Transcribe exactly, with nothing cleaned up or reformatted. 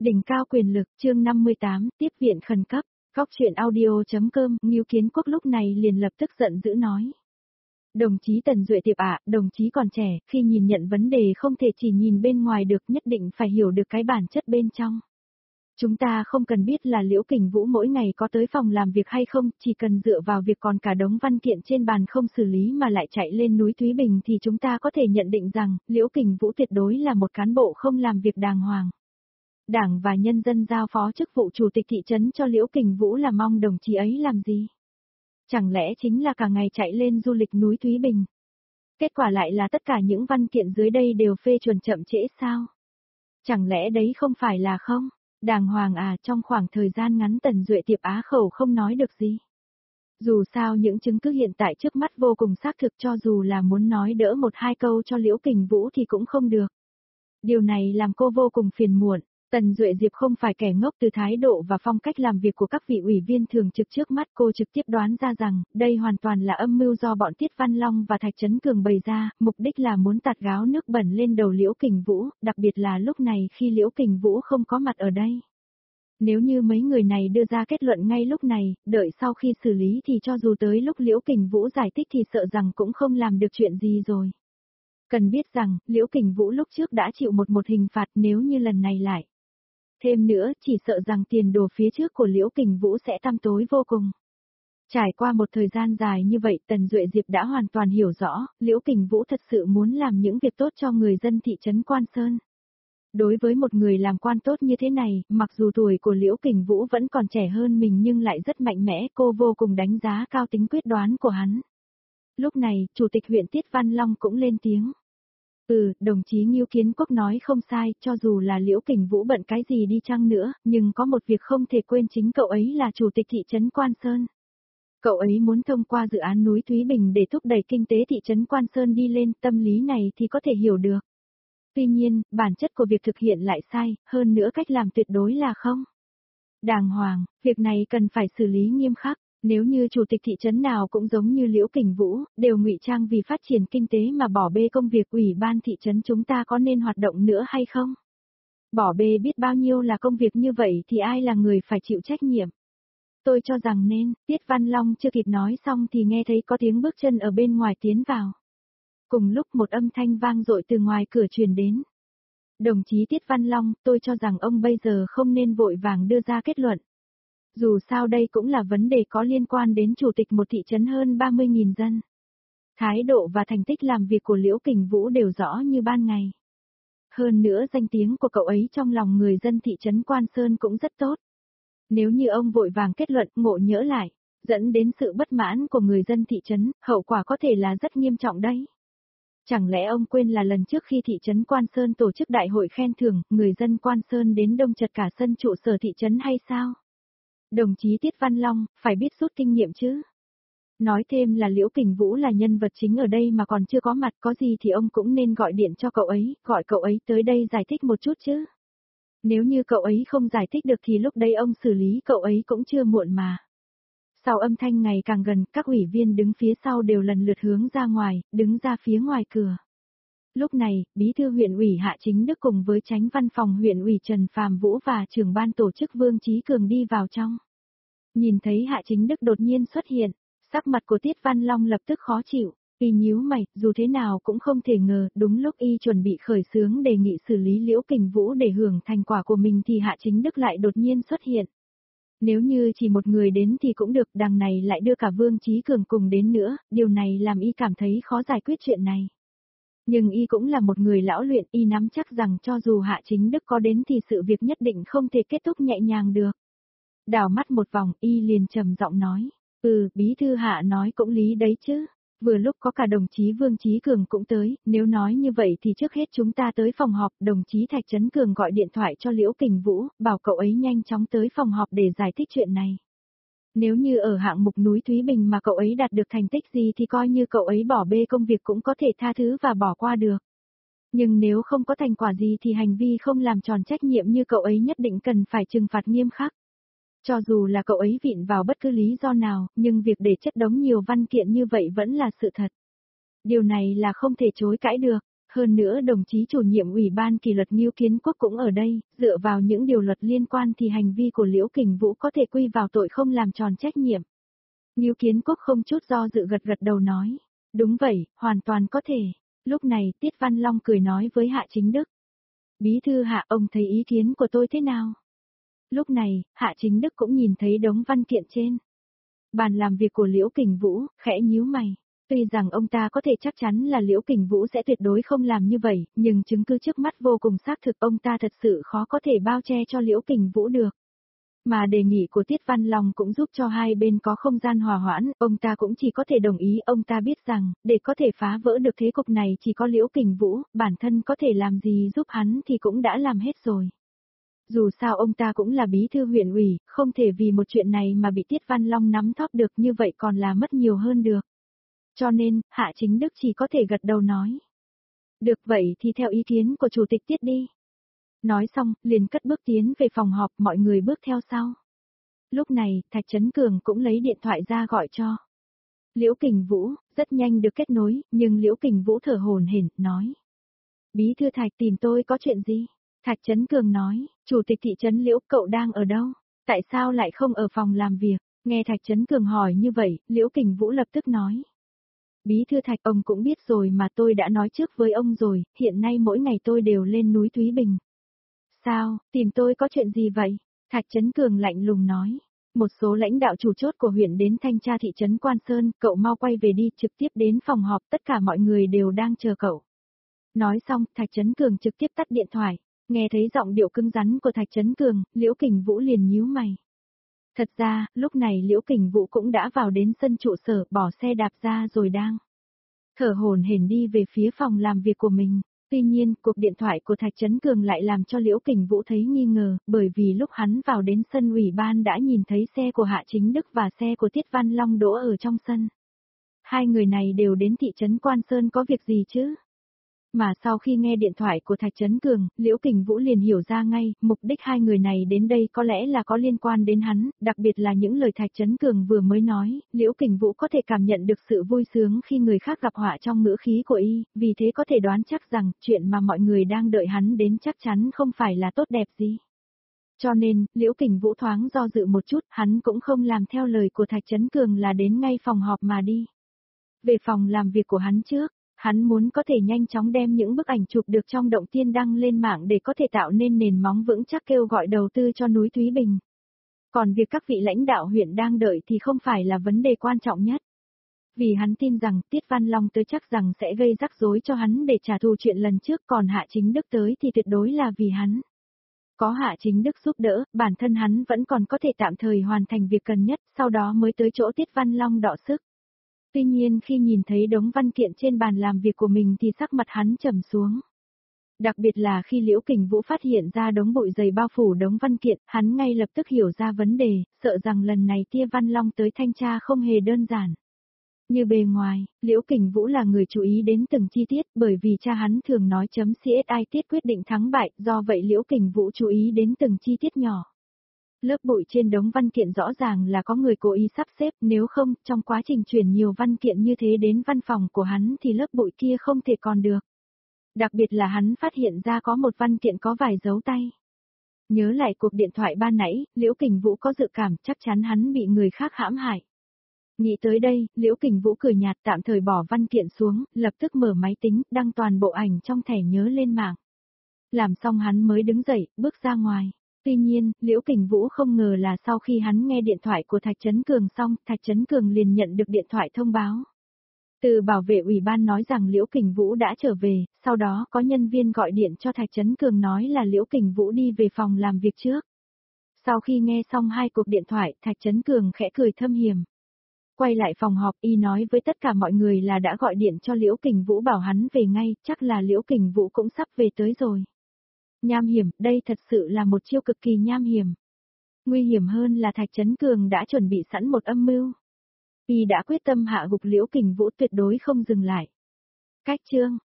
Đỉnh cao quyền lực, chương năm mươi tám, tiếp viện khẩn cấp. Góc truyện audio.com, Ngưu Kiến Quốc lúc này liền lập tức giận dữ nói. Đồng chí Tần Duệ Tiệp ạ, đồng chí còn trẻ, khi nhìn nhận vấn đề không thể chỉ nhìn bên ngoài được, nhất định phải hiểu được cái bản chất bên trong. Chúng ta không cần biết là Liễu Kình Vũ mỗi ngày có tới phòng làm việc hay không, chỉ cần dựa vào việc còn cả đống văn kiện trên bàn không xử lý mà lại chạy lên núi Thúy Bình thì chúng ta có thể nhận định rằng, Liễu Kình Vũ tuyệt đối là một cán bộ không làm việc đàng hoàng. Đảng và nhân dân giao phó chức vụ chủ tịch thị trấn cho Liễu Kình Vũ là mong đồng chí ấy làm gì? Chẳng lẽ chính là cả ngày chạy lên du lịch núi Thúy Bình? Kết quả lại là tất cả những văn kiện dưới đây đều phê chuẩn chậm trễ sao? Chẳng lẽ đấy không phải là không? Đàng hoàng à, trong khoảng thời gian ngắn Tần Duệ Tiệp á khẩu không nói được gì. Dù sao những chứng cứ hiện tại trước mắt vô cùng xác thực, cho dù là muốn nói đỡ một hai câu cho Liễu Kình Vũ thì cũng không được. Điều này làm cô vô cùng phiền muộn. Tần Duệ Diệp không phải kẻ ngốc, từ thái độ và phong cách làm việc của các vị ủy viên thường trực trước mắt cô trực tiếp đoán ra rằng, đây hoàn toàn là âm mưu do bọn Tiết Văn Long và Thạch Trấn Cường bày ra, mục đích là muốn tạt gáo nước bẩn lên đầu Liễu Kình Vũ, đặc biệt là lúc này khi Liễu Kình Vũ không có mặt ở đây. Nếu như mấy người này đưa ra kết luận ngay lúc này, đợi sau khi xử lý thì cho dù tới lúc Liễu Kình Vũ giải thích thì sợ rằng cũng không làm được chuyện gì rồi. Cần biết rằng, Liễu Kình Vũ lúc trước đã chịu một một hình phạt, nếu như lần này lại. Thêm nữa, chỉ sợ rằng tiền đồ phía trước của Liễu Kình Vũ sẽ tăm tối vô cùng. Trải qua một thời gian dài như vậy, Tần Duệ Diệp đã hoàn toàn hiểu rõ, Liễu Kình Vũ thật sự muốn làm những việc tốt cho người dân thị trấn Quan Sơn. Đối với một người làm quan tốt như thế này, mặc dù tuổi của Liễu Kình Vũ vẫn còn trẻ hơn mình nhưng lại rất mạnh mẽ, cô vô cùng đánh giá cao tính quyết đoán của hắn. Lúc này, Chủ tịch huyện Tiết Văn Long cũng lên tiếng. Ừ, đồng chí Ngưu Kiến Quốc nói không sai, cho dù là Liễu Kình Vũ bận cái gì đi chăng nữa, nhưng có một việc không thể quên, chính cậu ấy là chủ tịch thị trấn Quan Sơn. Cậu ấy muốn thông qua dự án núi Thúy Bình để thúc đẩy kinh tế thị trấn Quan Sơn đi lên, tâm lý này thì có thể hiểu được. Tuy nhiên, bản chất của việc thực hiện lại sai, hơn nữa cách làm tuyệt đối là không đàng hoàng, việc này cần phải xử lý nghiêm khắc. Nếu như chủ tịch thị trấn nào cũng giống như Liễu Kình Vũ, đều ngụy trang vì phát triển kinh tế mà bỏ bê công việc, ủy ban thị trấn chúng ta có nên hoạt động nữa hay không? Bỏ bê biết bao nhiêu là công việc như vậy thì ai là người phải chịu trách nhiệm? Tôi cho rằng nên, Tiết Văn Long chưa kịp nói xong thì nghe thấy có tiếng bước chân ở bên ngoài tiến vào. Cùng lúc một âm thanh vang dội từ ngoài cửa truyền đến. Đồng chí Tiết Văn Long, tôi cho rằng ông bây giờ không nên vội vàng đưa ra kết luận. Dù sao đây cũng là vấn đề có liên quan đến chủ tịch một thị trấn hơn ba mươi nghìn dân. Thái độ và thành tích làm việc của Liễu Kình Vũ đều rõ như ban ngày. Hơn nữa danh tiếng của cậu ấy trong lòng người dân thị trấn Quan Sơn cũng rất tốt. Nếu như ông vội vàng kết luận, ngộ nhỡ lại, dẫn đến sự bất mãn của người dân thị trấn, hậu quả có thể là rất nghiêm trọng đấy. Chẳng lẽ ông quên là lần trước khi thị trấn Quan Sơn tổ chức đại hội khen thưởng, người dân Quan Sơn đến đông chật cả sân trụ sở thị trấn hay sao? Đồng chí Tiết Văn Long, phải biết rút kinh nghiệm chứ. Nói thêm là Liễu Kình Vũ là nhân vật chính ở đây mà còn chưa có mặt, có gì thì ông cũng nên gọi điện cho cậu ấy, gọi cậu ấy tới đây giải thích một chút chứ. Nếu như cậu ấy không giải thích được thì lúc đây ông xử lý cậu ấy cũng chưa muộn mà. Sau âm thanh ngày càng gần, các ủy viên đứng phía sau đều lần lượt hướng ra ngoài, đứng ra phía ngoài cửa. Lúc này, Bí thư huyện ủy Hạ Chính Đức cùng với Chánh văn phòng huyện ủy Trần Phàm Vũ và trưởng ban tổ chức Vương Chí Cường đi vào trong. Nhìn thấy Hạ Chính Đức đột nhiên xuất hiện, sắc mặt của Tiết Văn Long lập tức khó chịu, y nhíu mày, dù thế nào cũng không thể ngờ, đúng lúc y chuẩn bị khởi xướng đề nghị xử lý Liễu Kình Vũ để hưởng thành quả của mình thì Hạ Chính Đức lại đột nhiên xuất hiện. Nếu như chỉ một người đến thì cũng được, đằng này lại đưa cả Vương Chí Cường cùng đến nữa, điều này làm y cảm thấy khó giải quyết chuyện này. Nhưng y cũng là một người lão luyện, y nắm chắc rằng cho dù Hạ Chính Đức có đến thì sự việc nhất định không thể kết thúc nhẹ nhàng được. Đảo mắt một vòng, y liền trầm giọng nói, ừ, Bí thư Hạ nói cũng lý đấy chứ. Vừa lúc có cả đồng chí Vương Chí Cường cũng tới, nếu nói như vậy thì trước hết chúng ta tới phòng họp, đồng chí Thạch Trấn Cường gọi điện thoại cho Liễu Kình Vũ, bảo cậu ấy nhanh chóng tới phòng họp để giải thích chuyện này. Nếu như ở hạng mục núi Thúy Bình mà cậu ấy đạt được thành tích gì thì coi như cậu ấy bỏ bê công việc cũng có thể tha thứ và bỏ qua được. Nhưng nếu không có thành quả gì thì hành vi không làm tròn trách nhiệm như cậu ấy nhất định cần phải trừng phạt nghiêm khắc. Cho dù là cậu ấy vịn vào bất cứ lý do nào, nhưng việc để chất đống nhiều văn kiện như vậy vẫn là sự thật. Điều này là không thể chối cãi được. Hơn nữa đồng chí chủ nhiệm Ủy ban kỷ luật Ngưu Kiến Quốc cũng ở đây, dựa vào những điều luật liên quan thì hành vi của Liễu Kình Vũ có thể quy vào tội không làm tròn trách nhiệm. Ngưu Kiến Quốc không chút do dự gật gật đầu nói. Đúng vậy, hoàn toàn có thể. Lúc này, Tiết Văn Long cười nói với Hạ Chính Đức. Bí thư Hạ, ông thấy ý kiến của tôi thế nào? Lúc này, Hạ Chính Đức cũng nhìn thấy đống văn kiện trên bàn làm việc của Liễu Kình Vũ, khẽ nhíu mày. Tuy rằng ông ta có thể chắc chắn là Liễu Kình Vũ sẽ tuyệt đối không làm như vậy, nhưng chứng cứ trước mắt vô cùng xác thực, ông ta thật sự khó có thể bao che cho Liễu Kình Vũ được. Mà đề nghị của Tiết Văn Long cũng giúp cho hai bên có không gian hòa hoãn, ông ta cũng chỉ có thể đồng ý, ông ta biết rằng, để có thể phá vỡ được thế cục này chỉ có Liễu Kình Vũ, bản thân có thể làm gì giúp hắn thì cũng đã làm hết rồi. Dù sao ông ta cũng là bí thư huyện ủy, không thể vì một chuyện này mà bị Tiết Văn Long nắm thóp được, như vậy còn là mất nhiều hơn được. Cho nên, Hạ Chính Đức chỉ có thể gật đầu nói. Được vậy thì theo ý kiến của Chủ tịch Tiết đi. Nói xong, liền cất bước tiến về phòng họp, mọi người bước theo sau. Lúc này, Thạch Chấn Cường cũng lấy điện thoại ra gọi cho Liễu Kình Vũ, rất nhanh được kết nối, nhưng Liễu Kình Vũ thở hổn hển, nói. Bí thư Thạch tìm tôi có chuyện gì? Thạch Chấn Cường nói, Chủ tịch thị trấn Liễu, cậu đang ở đâu? Tại sao lại không ở phòng làm việc? Nghe Thạch Chấn Cường hỏi như vậy, Liễu Kình Vũ lập tức nói. Bí thư Thạch, ông cũng biết rồi mà, tôi đã nói trước với ông rồi, hiện nay mỗi ngày tôi đều lên núi Thúy Bình. Sao, tìm tôi có chuyện gì vậy? Thạch Chấn Cường lạnh lùng nói. Một số lãnh đạo chủ chốt của huyện đến thanh tra thị trấn Quan Sơn, cậu mau quay về đi, trực tiếp đến phòng họp, tất cả mọi người đều đang chờ cậu. Nói xong, Thạch Chấn Cường trực tiếp tắt điện thoại. Nghe thấy giọng điệu cứng rắn của Thạch Chấn Cường, Liễu Kình Vũ liền nhíu mày. Thật ra, lúc này Liễu Kình Vũ cũng đã vào đến sân trụ sở, bỏ xe đạp ra rồi đang thở hổn hển đi về phía phòng làm việc của mình. Tuy nhiên, cuộc điện thoại của Thạch Chấn Cường lại làm cho Liễu Kình Vũ thấy nghi ngờ, bởi vì lúc hắn vào đến sân ủy ban đã nhìn thấy xe của Hạ Chính Đức và xe của Tiết Văn Long đỗ ở trong sân. Hai người này đều đến thị trấn Quan Sơn có việc gì chứ? Mà sau khi nghe điện thoại của Thạch Chấn Cường, Liễu Kình Vũ liền hiểu ra ngay, mục đích hai người này đến đây có lẽ là có liên quan đến hắn, đặc biệt là những lời Thạch Chấn Cường vừa mới nói, Liễu Kình Vũ có thể cảm nhận được sự vui sướng khi người khác gặp họa trong ngữ khí của y, vì thế có thể đoán chắc rằng, chuyện mà mọi người đang đợi hắn đến chắc chắn không phải là tốt đẹp gì. Cho nên, Liễu Kình Vũ thoáng do dự một chút, hắn cũng không làm theo lời của Thạch Chấn Cường là đến ngay phòng họp mà đi. Về phòng làm việc của hắn trước. Hắn muốn có thể nhanh chóng đem những bức ảnh chụp được trong động tiên đăng lên mạng để có thể tạo nên nền móng vững chắc kêu gọi đầu tư cho núi Thúy Bình. Còn việc các vị lãnh đạo huyện đang đợi thì không phải là vấn đề quan trọng nhất. Vì hắn tin rằng Tiết Văn Long tới chắc rằng sẽ gây rắc rối cho hắn để trả thù chuyện lần trước, còn Hạ Chính Đức tới thì tuyệt đối là vì hắn. Có Hạ Chính Đức giúp đỡ, bản thân hắn vẫn còn có thể tạm thời hoàn thành việc cần nhất, sau đó mới tới chỗ Tiết Văn Long đọ sức. Tuy nhiên khi nhìn thấy đống văn kiện trên bàn làm việc của mình thì sắc mặt hắn trầm xuống. Đặc biệt là khi Liễu Kình Vũ phát hiện ra đống bụi dày bao phủ đống văn kiện, hắn ngay lập tức hiểu ra vấn đề, sợ rằng lần này Tia Văn Long tới thanh tra không hề đơn giản. Như bề ngoài, Liễu Kình Vũ là người chú ý đến từng chi tiết, bởi vì cha hắn thường nói chấm xê ét i tiết quyết định thắng bại, do vậy Liễu Kình Vũ chú ý đến từng chi tiết nhỏ. Lớp bụi trên đống văn kiện rõ ràng là có người cố ý sắp xếp, nếu không, trong quá trình chuyển nhiều văn kiện như thế đến văn phòng của hắn thì lớp bụi kia không thể còn được. Đặc biệt là hắn phát hiện ra có một văn kiện có vài dấu tay. Nhớ lại cuộc điện thoại ban nãy, Liễu Kình Vũ có dự cảm chắc chắn hắn bị người khác hãm hại. Nghĩ tới đây, Liễu Kình Vũ cười nhạt tạm thời bỏ văn kiện xuống, lập tức mở máy tính, đăng toàn bộ ảnh trong thẻ nhớ lên mạng. Làm xong hắn mới đứng dậy, bước ra ngoài. Tuy nhiên, Liễu Kình Vũ không ngờ là sau khi hắn nghe điện thoại của Thạch Chấn Cường xong, Thạch Chấn Cường liền nhận được điện thoại thông báo. Từ bảo vệ ủy ban nói rằng Liễu Kình Vũ đã trở về, sau đó có nhân viên gọi điện cho Thạch Chấn Cường nói là Liễu Kình Vũ đi về phòng làm việc trước. Sau khi nghe xong hai cuộc điện thoại, Thạch Chấn Cường khẽ cười thâm hiểm. Quay lại phòng họp, y nói với tất cả mọi người là đã gọi điện cho Liễu Kình Vũ bảo hắn về ngay, chắc là Liễu Kình Vũ cũng sắp về tới rồi. Nham hiểm, đây thật sự là một chiêu cực kỳ nham hiểm. Nguy hiểm hơn là Thạch Chấn Cường đã chuẩn bị sẵn một âm mưu. Y đã quyết tâm hạ gục Liễu Kình Vũ, tuyệt đối không dừng lại. Cách chương